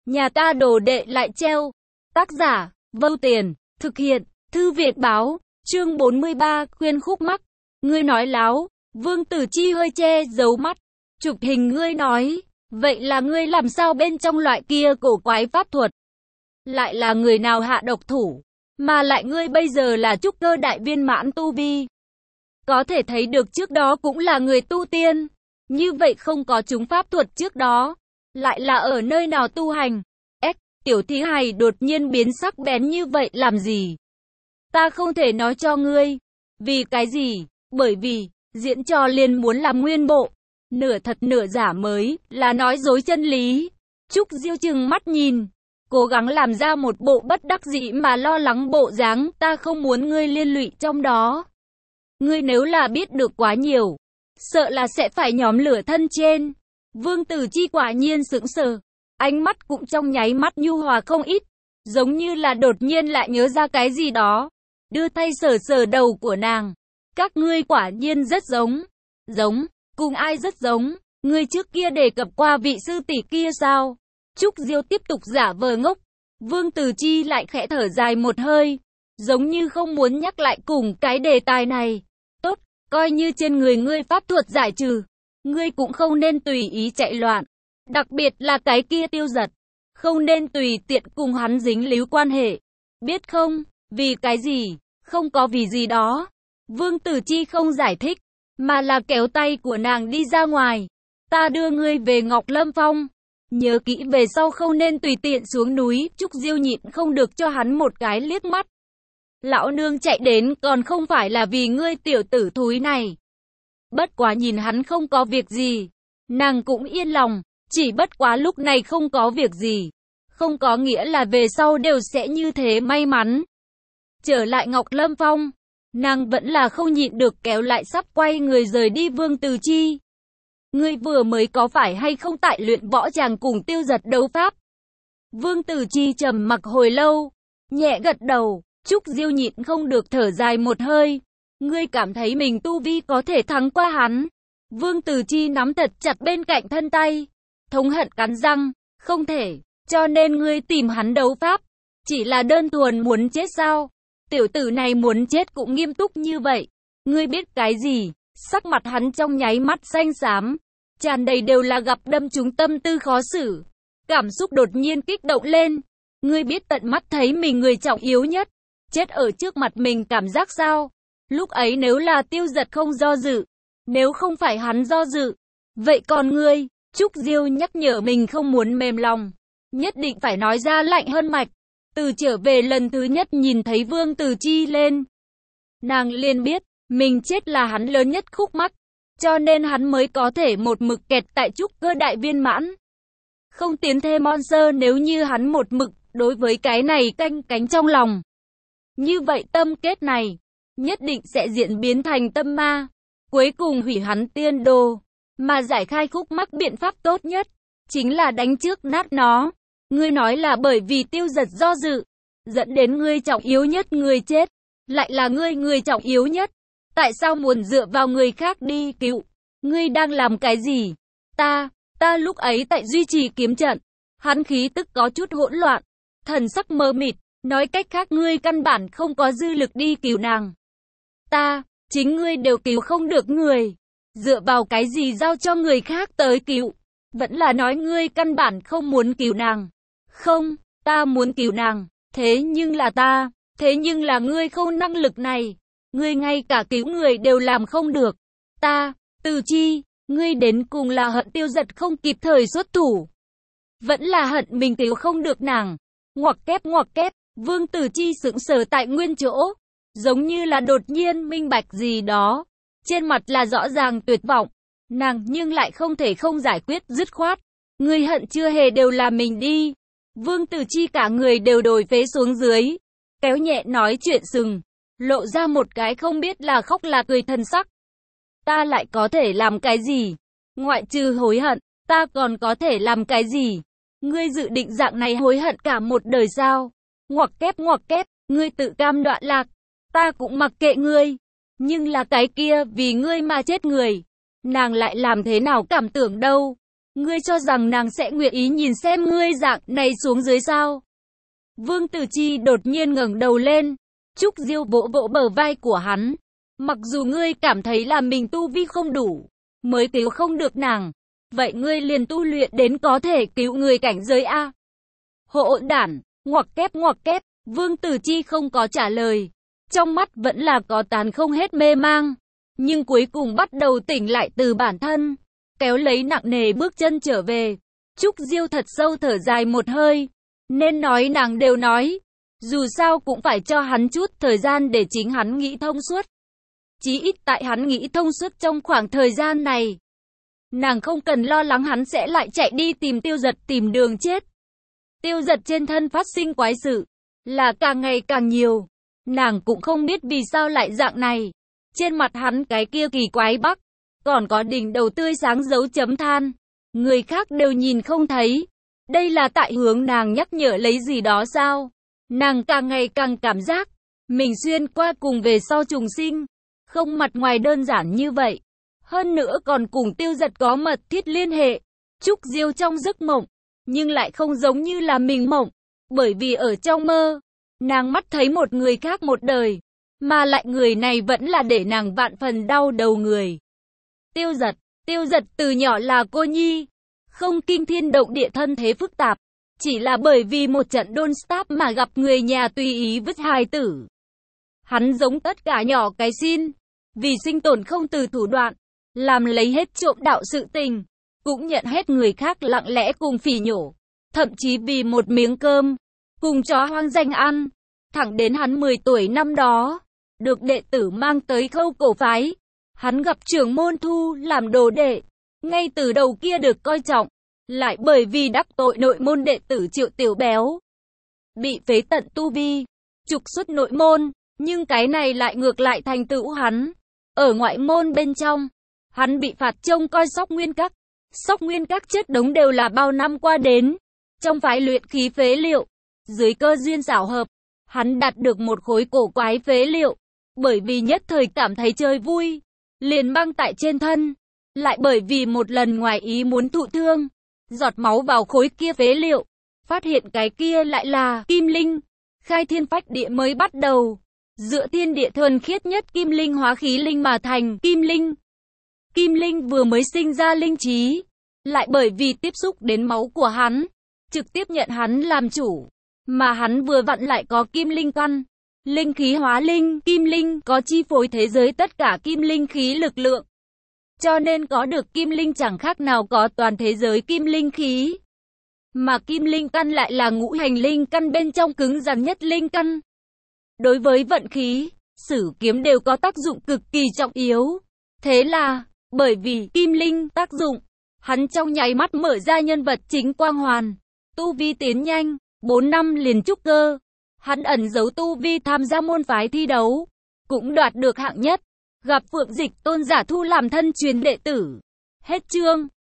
Nhà ta đồ đệ lại treo. Tác giả, Vâu Tiền, thực hiện, Thư viện báo, chương 43, khuyên khúc mắc. Ngươi nói láo, Vương Tử Chi hơi che giấu mắt. Chụp hình ngươi nói, vậy là ngươi làm sao bên trong loại kia cổ quái pháp thuật? Lại là người nào hạ độc thủ? Mà lại ngươi bây giờ là trúc cơ đại viên mãn tu vi. Có thể thấy được trước đó cũng là người tu tiên. Như vậy không có chúng pháp thuật trước đó. Lại là ở nơi nào tu hành? Tiểu thí hài đột nhiên biến sắc bén như vậy làm gì? Ta không thể nói cho ngươi. Vì cái gì? Bởi vì, diễn trò liền muốn làm nguyên bộ. Nửa thật nửa giả mới, là nói dối chân lý. Trúc Diêu chừng mắt nhìn. Cố gắng làm ra một bộ bất đắc dĩ mà lo lắng bộ dáng, ta không muốn ngươi liên lụy trong đó. Ngươi nếu là biết được quá nhiều, sợ là sẽ phải nhóm lửa thân trên. Vương Tử Chi quả nhiên sững sờ. Ánh mắt cũng trong nháy mắt nhu hòa không ít, giống như là đột nhiên lại nhớ ra cái gì đó. Đưa tay sờ sờ đầu của nàng. Các ngươi quả nhiên rất giống. Giống, cùng ai rất giống? Ngươi trước kia đề cập qua vị sư tỷ kia sao? Trúc Diêu tiếp tục giả vờ ngốc. Vương Tử Chi lại khẽ thở dài một hơi, giống như không muốn nhắc lại cùng cái đề tài này. Tốt, coi như trên người ngươi pháp thuật giải trừ, ngươi cũng không nên tùy ý chạy loạn. Đặc biệt là cái kia Tiêu Giật, không nên tùy tiện cùng hắn dính líu quan hệ. Biết không? Vì cái gì? Không có vì gì đó. Vương Tử Chi không giải thích, mà là kéo tay của nàng đi ra ngoài. Ta đưa ngươi về Ngọc Lâm Phong. Nhớ kỹ về sau không nên tùy tiện xuống núi. Trúc Diêu nhịn không được cho hắn một cái liếc mắt. Lão nương chạy đến còn không phải là vì ngươi tiểu tử thúi này. Bất quá nhìn hắn không có việc gì, nàng cũng yên lòng. Chỉ bất quá lúc này không có việc gì, không có nghĩa là về sau đều sẽ như thế may mắn. Trở lại Ngọc Lâm Phong, nàng vẫn là không nhịn được kéo lại sắp quay người rời đi Vương Tử Chi. Ngươi vừa mới có phải hay không tại luyện võ tràng cùng Tiêu Giật đấu pháp? Vương Tử Chi trầm mặc hồi lâu, nhẹ gật đầu. Trúc Diêu nhịn không được thở dài một hơi. Ngươi cảm thấy mình tu vi có thể thắng qua hắn? Vương Tử Chi nắm thật chặt bên cạnh thân tay, thống hận cắn răng, không thể, cho nên ngươi tìm hắn đấu pháp, chỉ là đơn thuần muốn chết sao? Tiểu tử này muốn chết cũng nghiêm túc như vậy, ngươi biết cái gì? Sắc mặt hắn trong nháy mắt xanh xám, tràn đầy đều là gặp đâm trúng tâm tư khó xử, cảm xúc đột nhiên kích động lên. Ngươi biết tận mắt thấy mình người trọng yếu nhất, chết ở trước mặt mình cảm giác sao? Lúc ấy nếu là Tiêu Giật không do dự, nếu không phải hắn do dự, vậy còn ngươi? Trúc Diêu nhắc nhở mình không muốn mềm lòng, nhất định phải nói ra lạnh hơn mạch. Từ trở về lần thứ nhất nhìn thấy Vương Tử Chi lên, nàng liền biết, mình chết là hắn lớn nhất khúc mắc, cho nên hắn mới có thể một mực kẹt tại trúc cơ đại viên mãn. Không tiến thêm monster nếu như hắn một mực đối với cái này canh cánh trong lòng. Như vậy tâm kết này, nhất định sẽ diễn biến thành tâm ma, cuối cùng hủy hắn tiên đồ. Mà giải khai khúc mắc biện pháp tốt nhất, chính là đánh trước nát nó. Ngươi nói là bởi vì Tiêu Giật do dự, dẫn đến ngươi trọng yếu nhất người chết. Lại là ngươi người trọng yếu nhất. Tại sao muốn dựa vào người khác đi cứu? Ngươi đang làm cái gì? Ta lúc ấy tại duy trì kiếm trận. Hắn khí tức có chút hỗn loạn, thần sắc mờ mịt, nói cách khác ngươi căn bản không có dư lực đi cứu nàng. Chính ngươi đều cứu không được người. Dựa vào cái gì giao cho người khác tới cứu? Vẫn là nói ngươi căn bản không muốn cứu nàng. Không, ta muốn cứu nàng. Thế nhưng là ngươi không năng lực này. Ngươi ngay cả cứu người đều làm không được. Tử Chi, ngươi đến cùng là hận Tiêu Giật không kịp thời xuất thủ, vẫn là hận mình cứu không được nàng. Ngoặc kép, Vương Tử Chi sững sờ tại nguyên chỗ, giống như là đột nhiên minh bạch gì đó. Trên mặt là rõ ràng tuyệt vọng, nàng nhưng lại không thể không giải quyết dứt khoát. Ngươi hận chưa hề đều là mình đi. Vương Tử Chi cả người đều đổi phế xuống dưới, kéo nhẹ nói chuyện sừng, lộ ra một cái không biết là khóc là cười thân sắc. Ta lại có thể làm cái gì? Ngoại trừ hối hận, ta còn có thể làm cái gì? Ngươi dự định dạng này hối hận cả một đời sao? Ngoặc kép, ngươi tự cam đoạn lạc, ta cũng mặc kệ ngươi. Nhưng là cái kia vì ngươi mà chết người, nàng lại làm thế nào cảm tưởng đâu? Ngươi cho rằng nàng sẽ nguyện ý nhìn xem ngươi dạng này xuống dưới sao? Vương Tử Chi đột nhiên ngẩng đầu lên. Trúc Diêu vỗ vỗ bờ vai của hắn. Mặc dù ngươi cảm thấy là mình tu vi không đủ, mới cứu không được nàng, vậy ngươi liền tu luyện đến có thể cứu người cảnh giới A. Hỗn đản, ngoặc kép, Vương Tử Chi không có trả lời. Trong mắt vẫn là có tàn không hết mê mang, nhưng cuối cùng bắt đầu tỉnh lại từ bản thân, kéo lấy nặng nề bước chân trở về. Trúc Diêu thật sâu thở dài một hơi, nên nói nàng đều nói, dù sao cũng phải cho hắn chút thời gian để chính hắn nghĩ thông suốt. Chí ít tại hắn nghĩ thông suốt trong khoảng thời gian này, nàng không cần lo lắng hắn sẽ lại chạy đi tìm Tiêu Giật tìm đường chết. Tiêu Giật trên thân phát sinh quái sự, là càng ngày càng nhiều, nàng cũng không biết vì sao lại dạng này. Trên mặt hắn cái kia kỳ quái bắc, còn có đỉnh đầu tươi sáng dấu chấm than, người khác đều nhìn không thấy. Đây là tại hướng nàng nhắc nhở lấy gì đó sao? Nàng càng ngày càng cảm giác, mình xuyên qua cùng về sau trùng sinh, không mặt ngoài đơn giản như vậy. Hơn nữa còn cùng Tiêu Giật có mật thiết liên hệ. Trúc Diêu trong giấc mộng, nhưng lại không giống như là mình mộng, bởi vì ở trong mơ, nàng mắt thấy một người khác một đời, mà lại người này vẫn là để nàng vạn phần đau đầu người. Tiêu Giật từ nhỏ là cô nhi, không kinh thiên động địa thân thế phức tạp, chỉ là bởi vì một trận đôn stab mà gặp người nhà tùy ý vứt hài tử. Hắn giống tất cả nhỏ cái xin, vì sinh tồn không từ thủ đoạn, làm lấy hết trộm đạo sự tình, cũng nhận hết người khác lặng lẽ cùng phỉ nhổ, thậm chí vì một miếng cơm, cùng chó hoang dành ăn. Thẳng đến hắn 10 tuổi năm đó, được đệ tử mang tới Khâu Cổ phái, hắn gặp trưởng môn thu làm đồ đệ, ngay từ đầu kia được coi trọng, lại bởi vì đắc tội nội môn đệ tử Triệu Tiểu Béo, bị phế tận tu vi, trục xuất nội môn, nhưng cái này lại ngược lại thành tựu hắn. Ở ngoại môn bên trong, hắn bị phạt trông coi Sóc Nguyên Các. Sóc Nguyên Các chất đống đều là bao năm qua đến, trong phái luyện khí phế liệu, dưới cơ duyên xảo hợp, hắn đạt được một khối cổ quái phế liệu, bởi vì nhất thời cảm thấy chơi vui, liền mang tại trên thân, lại bởi vì một lần ngoài ý muốn thụ thương, giọt máu vào khối kia phế liệu, phát hiện cái kia lại là kim linh. Khai thiên phách địa mới bắt đầu, dựa thiên địa thuần khiết nhất kim linh hóa khí linh mà thành kim linh. Kim linh vừa mới sinh ra linh trí, lại bởi vì tiếp xúc đến máu của hắn, trực tiếp nhận hắn làm chủ, mà hắn vừa vặn lại có kim linh căn, linh khí hóa linh, kim linh có chi phối thế giới tất cả kim linh khí lực lượng. Cho nên có được kim linh chẳng khác nào có toàn thế giới kim linh khí. Mà kim linh căn lại là ngũ hành linh căn bên trong cứng rắn nhất linh căn. Đối với vận khí, sử kiếm đều có tác dụng cực kỳ trọng yếu. Thế là, bởi vì kim linh tác dụng, hắn trong nháy mắt mở ra nhân vật chính quang hoàn, tu vi tiến nhanh, 4 năm liền trúc cơ. Hắn ẩn giấu tu vi tham gia môn phái thi đấu, cũng đoạt được hạng nhất, gặp Phượng Dịch Tôn giả thu làm thân truyền đệ tử. Hết chương.